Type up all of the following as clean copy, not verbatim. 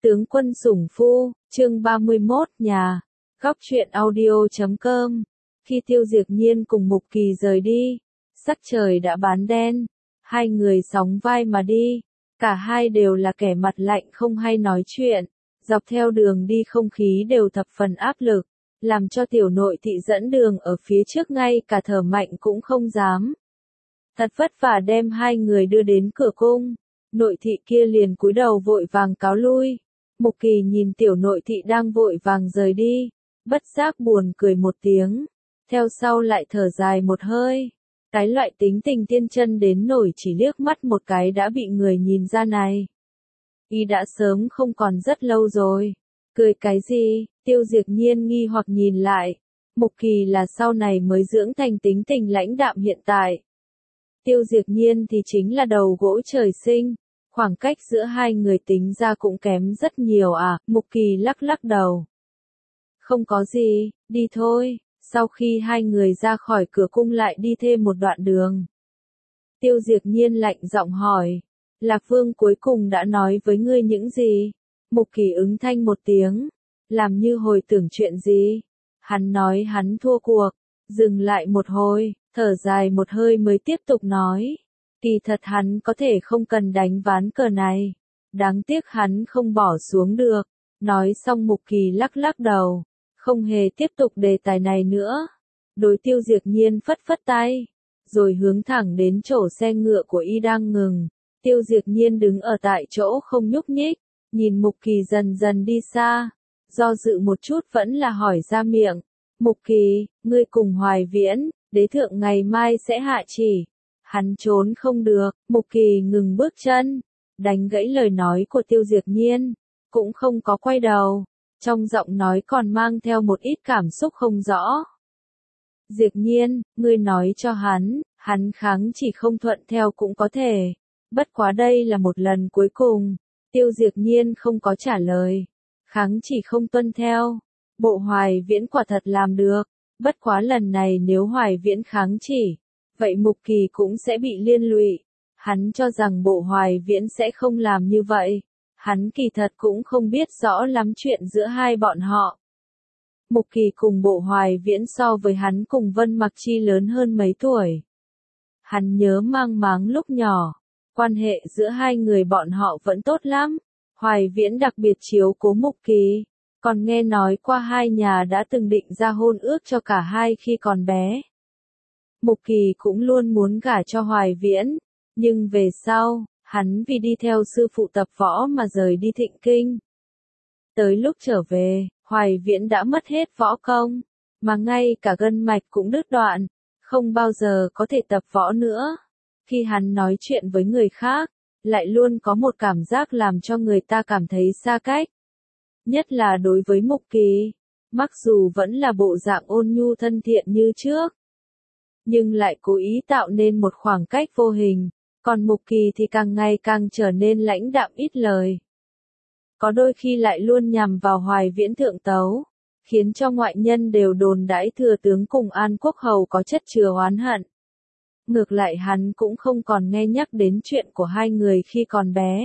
Tướng quân sủng phu, chương 31, nhà. Góc truyện audio.com. Khi Tiêu Diệp Nhiên cùng Mục Kỳ rời đi, sắc trời đã bán đen, hai người sóng vai mà đi, cả hai đều là kẻ mặt lạnh không hay nói chuyện, dọc theo đường đi không khí đều thập phần áp lực, làm cho tiểu nội thị dẫn đường ở phía trước ngay cả thở mạnh cũng không dám. Thật vất vả đem hai người đưa đến cửa cung, nội thị kia liền cúi đầu vội vàng cáo lui. Mục Kỳ nhìn tiểu nội thị đang vội vàng rời đi, bất giác buồn cười một tiếng, theo sau lại thở dài một hơi. Cái loại tính tình tiên chân đến nổi chỉ liếc mắt một cái đã bị người nhìn ra này. Y đã sớm không còn rất lâu rồi. Cười cái gì? Tiêu Diệp Nhiên nghi hoặc nhìn lại. Mục Kỳ là sau này mới dưỡng thành tính tình lãnh đạm hiện tại. Tiêu Diệp Nhiên thì chính là đầu gỗ trời sinh. Khoảng cách giữa hai người tính ra cũng kém rất nhiều à, Mục Kỳ lắc lắc đầu. Không có gì, đi thôi. Sau khi hai người ra khỏi cửa cung lại đi thêm một đoạn đường. Tiêu Diệp Nhiên lạnh giọng hỏi, Lạc Vương cuối cùng đã nói với ngươi những gì? Mục Kỳ ứng thanh một tiếng, làm như hồi tưởng chuyện gì? Hắn nói hắn thua cuộc, dừng lại một hồi, thở dài một hơi mới tiếp tục nói. Kỳ thật hắn có thể không cần đánh ván cờ này, đáng tiếc hắn không bỏ xuống được. Nói xong Mục Kỳ lắc lắc đầu, không hề tiếp tục đề tài này nữa. Đối Tiêu Diệp Nhiên phất phất tay, rồi hướng thẳng đến chỗ xe ngựa của y đang ngừng. Tiêu Diệp Nhiên đứng ở tại chỗ không nhúc nhích, nhìn Mục Kỳ dần dần đi xa, do dự một chút vẫn là hỏi ra miệng. Mục Kỳ, ngươi cùng Hoài Viễn, đế thượng ngày mai sẽ hạ chỉ. Hắn trốn không được, Mục Kỳ ngừng bước chân, đánh gãy lời nói của Tiêu Diệp Nhiên, cũng không có quay đầu, trong giọng nói còn mang theo một ít cảm xúc không rõ. Diệp Nhiên, ngươi nói cho hắn kháng chỉ không thuận theo cũng có thể, bất quá đây là một lần cuối cùng. Tiêu Diệp Nhiên không có trả lời, kháng chỉ không tuân theo, bộ Hoài Viễn quả thật làm được, bất quá lần này nếu Hoài Viễn kháng chỉ, vậy Mục Kỳ cũng sẽ bị liên lụy. Hắn cho rằng bộ Hoài Viễn sẽ không làm như vậy. Hắn kỳ thật cũng không biết rõ lắm chuyện giữa hai bọn họ. Mục Kỳ cùng bộ Hoài Viễn so với hắn cùng Vân Mặc Chi lớn hơn mấy tuổi. Hắn nhớ mang máng lúc nhỏ, quan hệ giữa hai người bọn họ vẫn tốt lắm. Hoài Viễn đặc biệt chiếu cố Mục Kỳ, còn nghe nói qua hai nhà đã từng định ra hôn ước cho cả hai khi còn bé. Mục Kỳ cũng luôn muốn gả cho Hoài Viễn, nhưng về sau, hắn vì đi theo sư phụ tập võ mà rời đi Thịnh Kinh. Tới lúc trở về, Hoài Viễn đã mất hết võ công, mà ngay cả gân mạch cũng đứt đoạn, không bao giờ có thể tập võ nữa. Khi hắn nói chuyện với người khác, lại luôn có một cảm giác làm cho người ta cảm thấy xa cách. Nhất là đối với Mục Kỳ, mặc dù vẫn là bộ dạng ôn nhu thân thiện như trước, nhưng lại cố ý tạo nên một khoảng cách vô hình, còn Mục Kỳ thì càng ngày càng trở nên lãnh đạm ít lời. Có đôi khi lại luôn nhằm vào Hoài Viễn thượng tấu, khiến cho ngoại nhân đều đồn đãi thừa tướng cùng An Quốc Hầu có chất chứa oán hận. Ngược lại hắn cũng không còn nghe nhắc đến chuyện của hai người khi còn bé.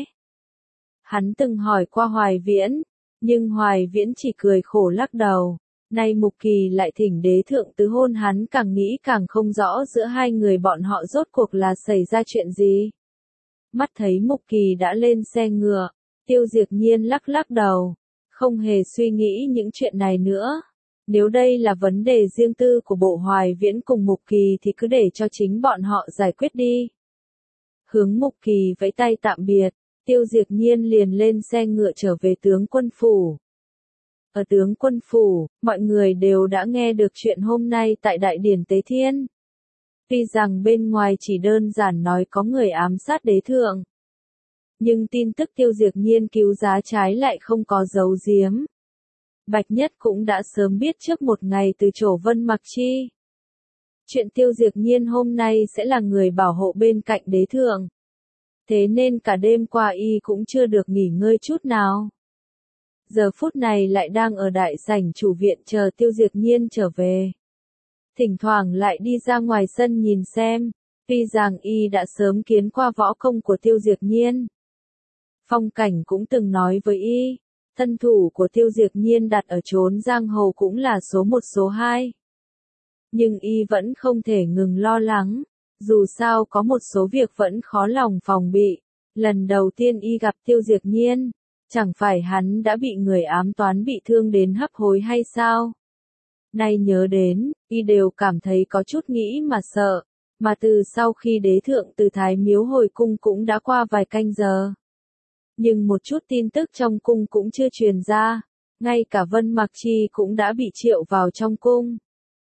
Hắn từng hỏi qua Hoài Viễn, nhưng Hoài Viễn chỉ cười khổ lắc đầu. Nay Mục Kỳ lại thỉnh đế thượng tứ hôn, hắn càng nghĩ càng không rõ giữa hai người bọn họ rốt cuộc là xảy ra chuyện gì. Mắt thấy Mục Kỳ đã lên xe ngựa, Tiêu Diệp Nhiên lắc lắc đầu, không hề suy nghĩ những chuyện này nữa. Nếu đây là vấn đề riêng tư của bộ Hoài Viễn cùng Mục Kỳ thì cứ để cho chính bọn họ giải quyết đi. Hướng Mục Kỳ vẫy tay tạm biệt, Tiêu Diệp Nhiên liền lên xe ngựa trở về tướng quân phủ. Ở tướng quân phủ, mọi người đều đã nghe được chuyện hôm nay tại Đại Điển Tế Thiên. Tuy rằng bên ngoài chỉ đơn giản nói có người ám sát đế thượng, nhưng tin tức Tiêu Diệp Nhiên cứu giá trái lại không có giấu giếm. Bạch Nhất cũng đã sớm biết trước một ngày từ chỗ Vân Mặc Chi. Chuyện Tiêu Diệp Nhiên hôm nay sẽ là người bảo hộ bên cạnh đế thượng. Thế nên cả đêm qua y cũng chưa được nghỉ ngơi chút nào. Giờ phút này lại đang ở đại sảnh chủ viện chờ Tiêu Diệp Nhiên trở về. Thỉnh thoảng lại đi ra ngoài sân nhìn xem, tuy rằng y đã sớm kiến qua võ công của Tiêu Diệp Nhiên. Phong Cảnh cũng từng nói với y, Thân thủ của Tiêu Diệp Nhiên đặt ở chốn giang hồ cũng là số một số hai. Nhưng y vẫn không thể ngừng lo lắng, dù sao có một số việc vẫn khó lòng phòng bị. Lần đầu tiên y gặp Tiêu Diệp Nhiên, chẳng phải hắn đã bị người ám toán bị thương đến hấp hối hay sao? Nay nhớ đến, y đều cảm thấy có chút nghĩ mà sợ, mà từ sau khi đế thượng từ Thái Miếu hồi cung cũng đã qua vài canh giờ. Nhưng một chút tin tức trong cung cũng chưa truyền ra, ngay cả Vân Mặc Chi cũng đã bị triệu vào trong cung.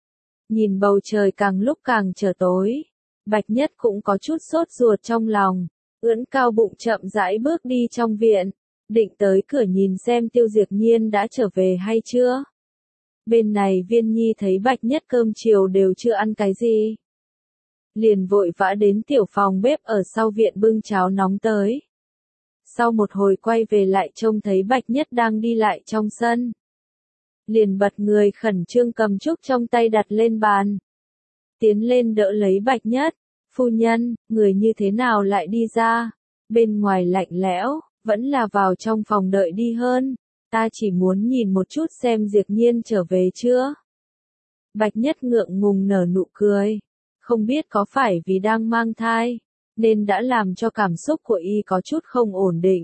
Nhìn bầu trời càng lúc càng trở tối, Bạch Nhất cũng có chút sốt ruột trong lòng, ưỡn cao bụng chậm rãi bước đi trong viện, định tới cửa nhìn xem Tiêu Diệp Nhiên đã trở về hay chưa. Bên này Viên Nhi thấy Bạch Nhất cơm chiều đều chưa ăn cái gì, liền vội vã đến tiểu phòng bếp ở sau viện bưng cháo nóng tới. Sau một hồi quay về lại trông thấy Bạch Nhất đang đi lại trong sân, liền bật người khẩn trương cầm trúc trong tay đặt lên bàn. Tiến lên đỡ lấy Bạch Nhất, phu nhân, người như thế nào lại đi ra, bên ngoài lạnh lẽo, vẫn là vào trong phòng đợi đi hơn, ta chỉ muốn nhìn một chút xem Diệp Nhiên trở về chưa. Bạch Nhất ngượng ngùng nở nụ cười, không biết có phải vì đang mang thai, nên đã làm cho cảm xúc của y có chút không ổn định.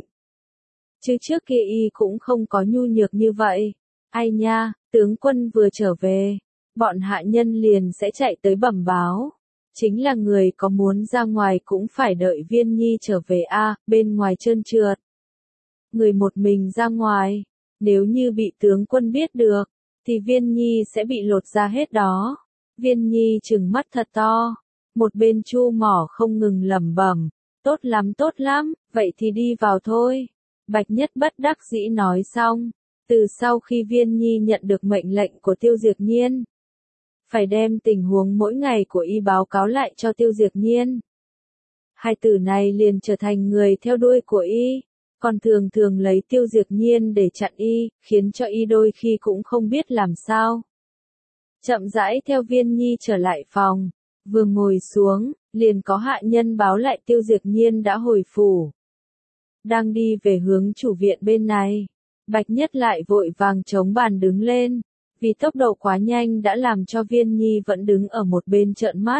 Chứ trước kia y cũng không có nhu nhược như vậy. Ai nha, tướng quân vừa trở về, bọn hạ nhân liền sẽ chạy tới bẩm báo. Chính là người có muốn ra ngoài cũng phải đợi Viên Nhi trở về a, bên ngoài trơn trượt. Người một mình ra ngoài, nếu như bị tướng quân biết được, thì Viên Nhi sẽ bị lột da hết đó. Viên Nhi trừng mắt thật to, một bên Chu Mỏ không ngừng lẩm bẩm, tốt lắm, vậy thì đi vào thôi. Bạch Nhất bất đắc dĩ nói xong, từ sau khi Viên Nhi nhận được mệnh lệnh của Tiêu Diệp Nhiên, phải đem tình huống mỗi ngày của y báo cáo lại cho Tiêu Diệp Nhiên. Hai từ này liền trở thành người theo đuôi của y, còn thường thường lấy Tiêu Diệp Nhiên để chặn y, khiến cho y đôi khi cũng không biết làm sao. Chậm rãi theo Viên Nhi trở lại phòng, vừa ngồi xuống, liền có hạ nhân báo lại Tiêu Diệp Nhiên đã hồi phủ. Đang đi về hướng chủ viện bên này, Bạch Nhất lại vội vàng chống bàn đứng lên, vì tốc độ quá nhanh đã làm cho Viên Nhi vẫn đứng ở một bên trợn mắt.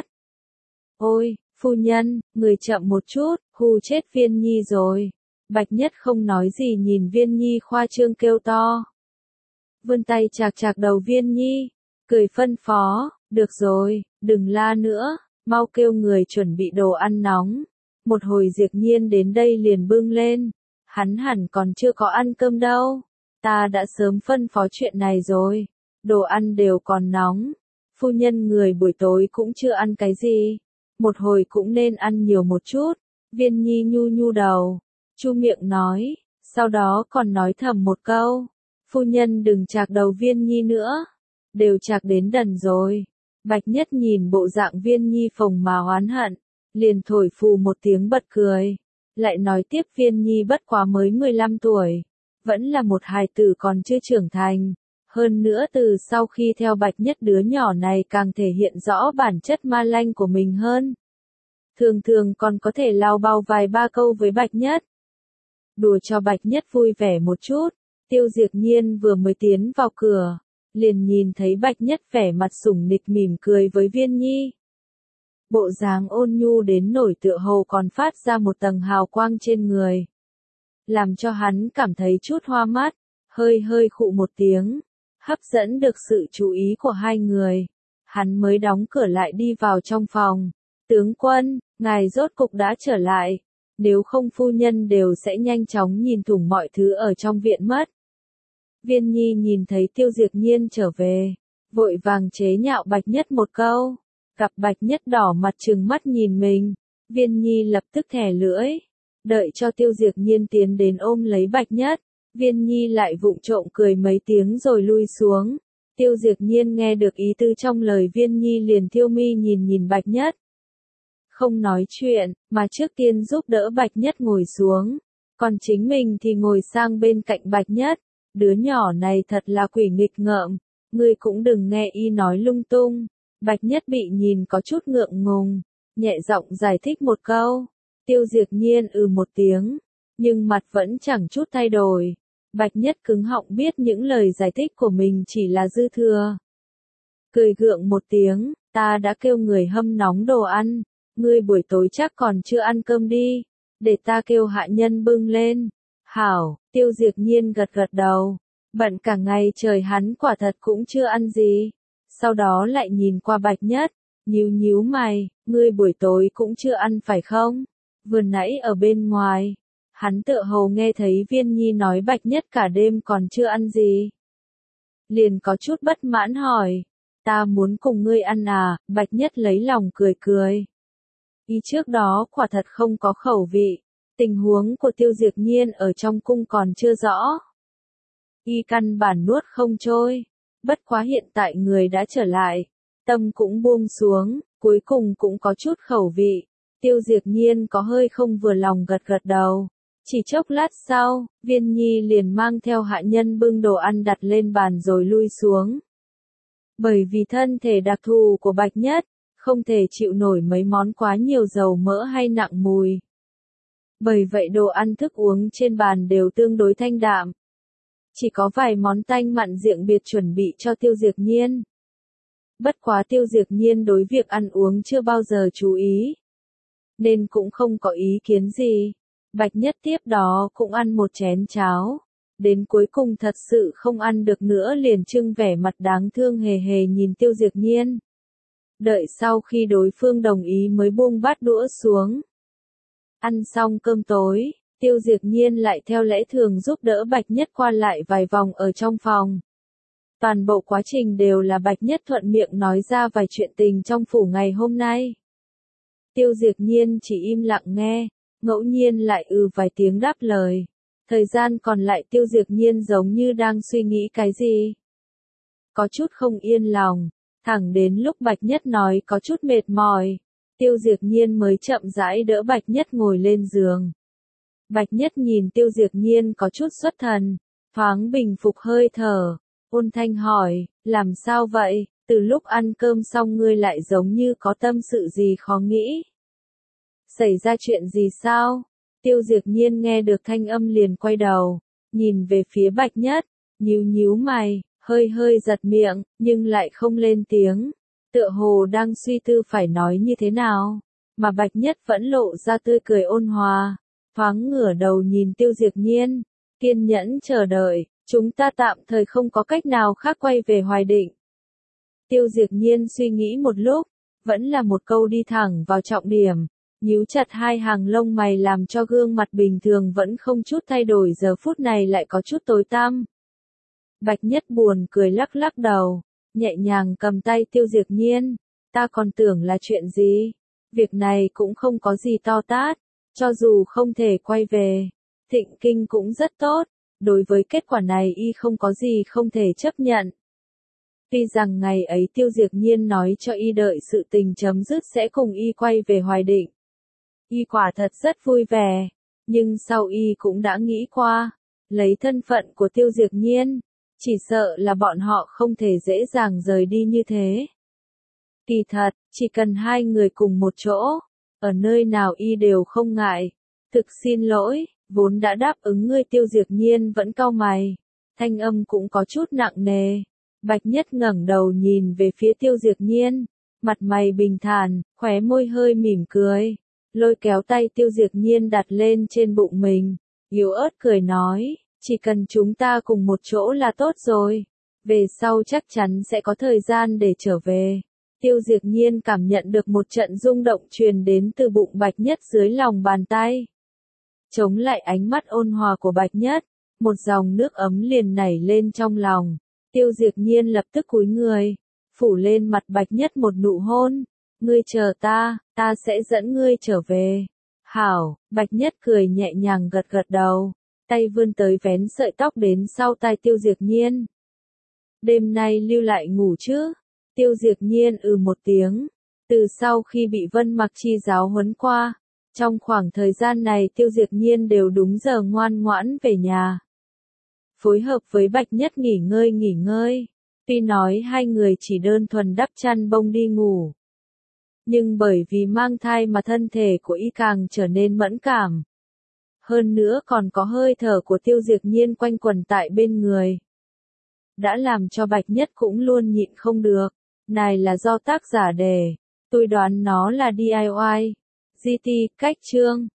Ôi, phu nhân, người chậm một chút, hù chết Viên Nhi rồi. Bạch Nhất không nói gì nhìn Viên Nhi khoa trương kêu to. Vươn tay chạc chạc đầu Viên Nhi, cười phân phó, được rồi, đừng la nữa, mau kêu người chuẩn bị đồ ăn nóng. Một hồi Diệp Nhiên đến đây liền bưng lên, hắn hẳn còn chưa có ăn cơm đâu. Ta đã sớm phân phó chuyện này rồi, đồ ăn đều còn nóng. Phu nhân người buổi tối cũng chưa ăn cái gì, một hồi cũng nên ăn nhiều một chút. Viên Nhi nhu nhu đầu, chu miệng nói, sau đó còn nói thầm một câu, phu nhân đừng chạc đầu Viên Nhi nữa, đều chạc đến đần rồi. Bạch Nhất nhìn bộ dạng Viên Nhi phồng mà oán hận, liền thổi phù một tiếng bật cười, lại nói tiếp Viên Nhi bất quá mới 15 tuổi, vẫn là một hài tử còn chưa trưởng thành, hơn nữa từ sau khi theo Bạch Nhất đứa nhỏ này càng thể hiện rõ bản chất ma lanh của mình hơn. Thường thường còn có thể lao bao vài ba câu với Bạch Nhất. Đùa cho Bạch Nhất vui vẻ một chút, Tiêu Diệp Nhiên vừa mới tiến vào cửa, liền nhìn thấy Bạch Nhất vẻ mặt sủng nịch mỉm cười với Viên Nhi. Bộ dáng ôn nhu đến nổi tựa hồ còn phát ra một tầng hào quang trên người, làm cho hắn cảm thấy chút hoa mắt, hơi khụ một tiếng, hấp dẫn được sự chú ý của hai người. Hắn mới đóng cửa lại đi vào trong phòng. Tướng quân, ngài rốt cục đã trở lại, nếu không phu nhân đều sẽ nhanh chóng nhìn thủng mọi thứ ở trong viện mất. Viên Nhi nhìn thấy Tiêu Diệp Nhiên trở về, vội vàng chế nhạo Bạch Nhất một câu. Gặp Bạch Nhất đỏ mặt trừng mắt nhìn mình, Viên Nhi lập tức thè lưỡi, đợi cho Tiêu Diệp Nhiên tiến đến ôm lấy Bạch Nhất, Viên Nhi lại vụng trộm cười mấy tiếng rồi lui xuống. Tiêu Diệp Nhiên nghe được ý tư trong lời Viên Nhi liền thiêu mi nhìn Bạch Nhất. Không nói chuyện, mà trước tiên giúp đỡ Bạch Nhất ngồi xuống, còn chính mình thì ngồi sang bên cạnh Bạch Nhất. Đứa nhỏ này thật là quỷ nghịch ngợm, ngươi cũng đừng nghe y nói lung tung. Bạch Nhất bị nhìn có chút ngượng ngùng, nhẹ giọng giải thích một câu. Tiêu Diệp Nhiên một tiếng, nhưng mặt vẫn chẳng chút thay đổi. Bạch Nhất cứng họng biết những lời giải thích của mình chỉ là dư thừa. Cười gượng một tiếng, ta đã kêu người hâm nóng đồ ăn, ngươi buổi tối chắc còn chưa ăn cơm đi, để ta kêu hạ nhân bưng lên. Hảo, Tiêu Diệp Nhiên gật gật đầu, bận cả ngày trời hắn quả thật cũng chưa ăn gì. Sau đó lại nhìn qua Bạch Nhất, nhíu nhíu mày, ngươi buổi tối cũng chưa ăn phải không? Vừa nãy ở bên ngoài, hắn tựa hồ nghe thấy Viên Nhi nói Bạch Nhất cả đêm còn chưa ăn gì. Liền có chút bất mãn hỏi, ta muốn cùng ngươi ăn à? Bạch Nhất lấy lòng cười cười. Y trước đó quả thật không có khẩu vị, tình huống của Tiêu Diệp Nhiên ở trong cung còn chưa rõ. Y căn bản nuốt không trôi, bất quá hiện tại người đã trở lại, tâm cũng buông xuống, cuối cùng cũng có chút khẩu vị. Tiêu Diệp Nhiên có hơi không vừa lòng gật gật đầu. Chỉ chốc lát sau, Viên Nhi liền mang theo hạ nhân bưng đồ ăn đặt lên bàn rồi lui xuống. Bởi vì thân thể đặc thù của Bạch Nhất, không thể chịu nổi mấy món quá nhiều dầu mỡ hay nặng mùi. Bởi vậy đồ ăn thức uống trên bàn đều tương đối thanh đạm. Chỉ có vài món tanh mặn riệng biệt chuẩn bị cho Tiêu Diệp Nhiên. Bất quá Tiêu Diệp Nhiên đối việc ăn uống chưa bao giờ chú ý, nên cũng không có ý kiến gì. Bạch Nhất tiếp đó cũng ăn một chén cháo. Đến cuối cùng thật sự không ăn được nữa liền trưng vẻ mặt đáng thương hề hề nhìn Tiêu Diệp Nhiên. Đợi sau khi đối phương đồng ý mới buông bát đũa xuống. Ăn xong cơm tối, Tiêu Diệp Nhiên lại theo lẽ thường giúp đỡ Bạch Nhất qua lại vài vòng ở trong phòng. Toàn bộ quá trình đều là Bạch Nhất thuận miệng nói ra vài chuyện tình trong phủ ngày hôm nay. Tiêu Diệp Nhiên chỉ im lặng nghe, ngẫu nhiên lại vài tiếng đáp lời. Thời gian còn lại Tiêu Diệp Nhiên giống như đang suy nghĩ cái gì. Có chút không yên lòng, thẳng đến lúc Bạch Nhất nói có chút mệt mỏi, Tiêu Diệp Nhiên mới chậm rãi đỡ Bạch Nhất ngồi lên giường. Bạch Nhất nhìn Tiêu Diệp Nhiên có chút xuất thần, thoáng bình phục hơi thở, ôn thanh hỏi, làm sao vậy, từ lúc ăn cơm xong ngươi lại giống như có tâm sự gì khó nghĩ. Xảy ra chuyện gì sao? Tiêu Diệp Nhiên nghe được thanh âm liền quay đầu, nhìn về phía Bạch Nhất, nhíu nhíu mày, hơi hơi giật miệng, nhưng lại không lên tiếng, tựa hồ đang suy tư phải nói như thế nào, mà Bạch Nhất vẫn lộ ra tươi cười ôn hòa, thoáng ngửa đầu nhìn Tiêu Diệp Nhiên, kiên nhẫn chờ đợi, chúng ta tạm thời không có cách nào khác quay về Hoài Định. Tiêu Diệp Nhiên suy nghĩ một lúc, vẫn là một câu đi thẳng vào trọng điểm. Nhíu chặt hai hàng lông mày làm cho gương mặt bình thường vẫn không chút thay đổi giờ phút này lại có chút tối tăm. Bạch Nhất buồn cười lắc lắc đầu, nhẹ nhàng cầm tay Tiêu Diệp Nhiên, ta còn tưởng là chuyện gì, việc này cũng không có gì to tát, cho dù không thể quay về, Thịnh Kinh cũng rất tốt, đối với kết quả này y không có gì không thể chấp nhận. Tuy rằng ngày ấy Tiêu Diệp Nhiên nói cho y đợi sự tình chấm dứt sẽ cùng y quay về Hoài Định. Y quả thật rất vui vẻ, nhưng sau y cũng đã nghĩ qua, lấy thân phận của Tiêu Diệp Nhiên, chỉ sợ là bọn họ không thể dễ dàng rời đi như thế. Kỳ thật, chỉ cần hai người cùng một chỗ, ở nơi nào y đều không ngại. Thực xin lỗi, vốn đã đáp ứng ngươi. Tiêu Diệp Nhiên vẫn cau mày, thanh âm cũng có chút nặng nề. Bạch Nhất ngẩng đầu nhìn về phía Tiêu Diệp Nhiên, mặt mày bình thản, khóe môi hơi mỉm cười. Lôi kéo tay Tiêu Diệp Nhiên đặt lên trên bụng mình, yếu ớt cười nói, chỉ cần chúng ta cùng một chỗ là tốt rồi, về sau chắc chắn sẽ có thời gian để trở về. Tiêu Diệp Nhiên cảm nhận được một trận rung động truyền đến từ bụng Bạch Nhất dưới lòng bàn tay. Chống lại ánh mắt ôn hòa của Bạch Nhất, một dòng nước ấm liền nảy lên trong lòng. Tiêu Diệp Nhiên lập tức cúi người, phủ lên mặt Bạch Nhất một nụ hôn. Ngươi chờ ta, ta sẽ dẫn ngươi trở về. Hảo, Bạch Nhất cười nhẹ nhàng gật gật đầu, tay vươn tới vén sợi tóc đến sau tai Tiêu Diệp Nhiên. Đêm nay lưu lại ngủ chứ? Tiêu Diệp Nhiên một tiếng. Từ sau khi bị Vân Mặc Chi giáo huấn qua, trong khoảng thời gian này Tiêu Diệp Nhiên đều đúng giờ ngoan ngoãn về nhà. Phối hợp với Bạch Nhất nghỉ ngơi. Tuy nói hai người chỉ đơn thuần đắp chăn bông đi ngủ, nhưng bởi vì mang thai mà thân thể của y càng trở nên mẫn cảm. Hơn nữa còn có hơi thở của Tiêu Diệp Nhiên quanh quẩn tại bên người. Đã làm cho Bạch Nhất cũng luôn nhịn không được. Này là do tác giả đề. Tôi đoán nó là DIY. GT, cách chương.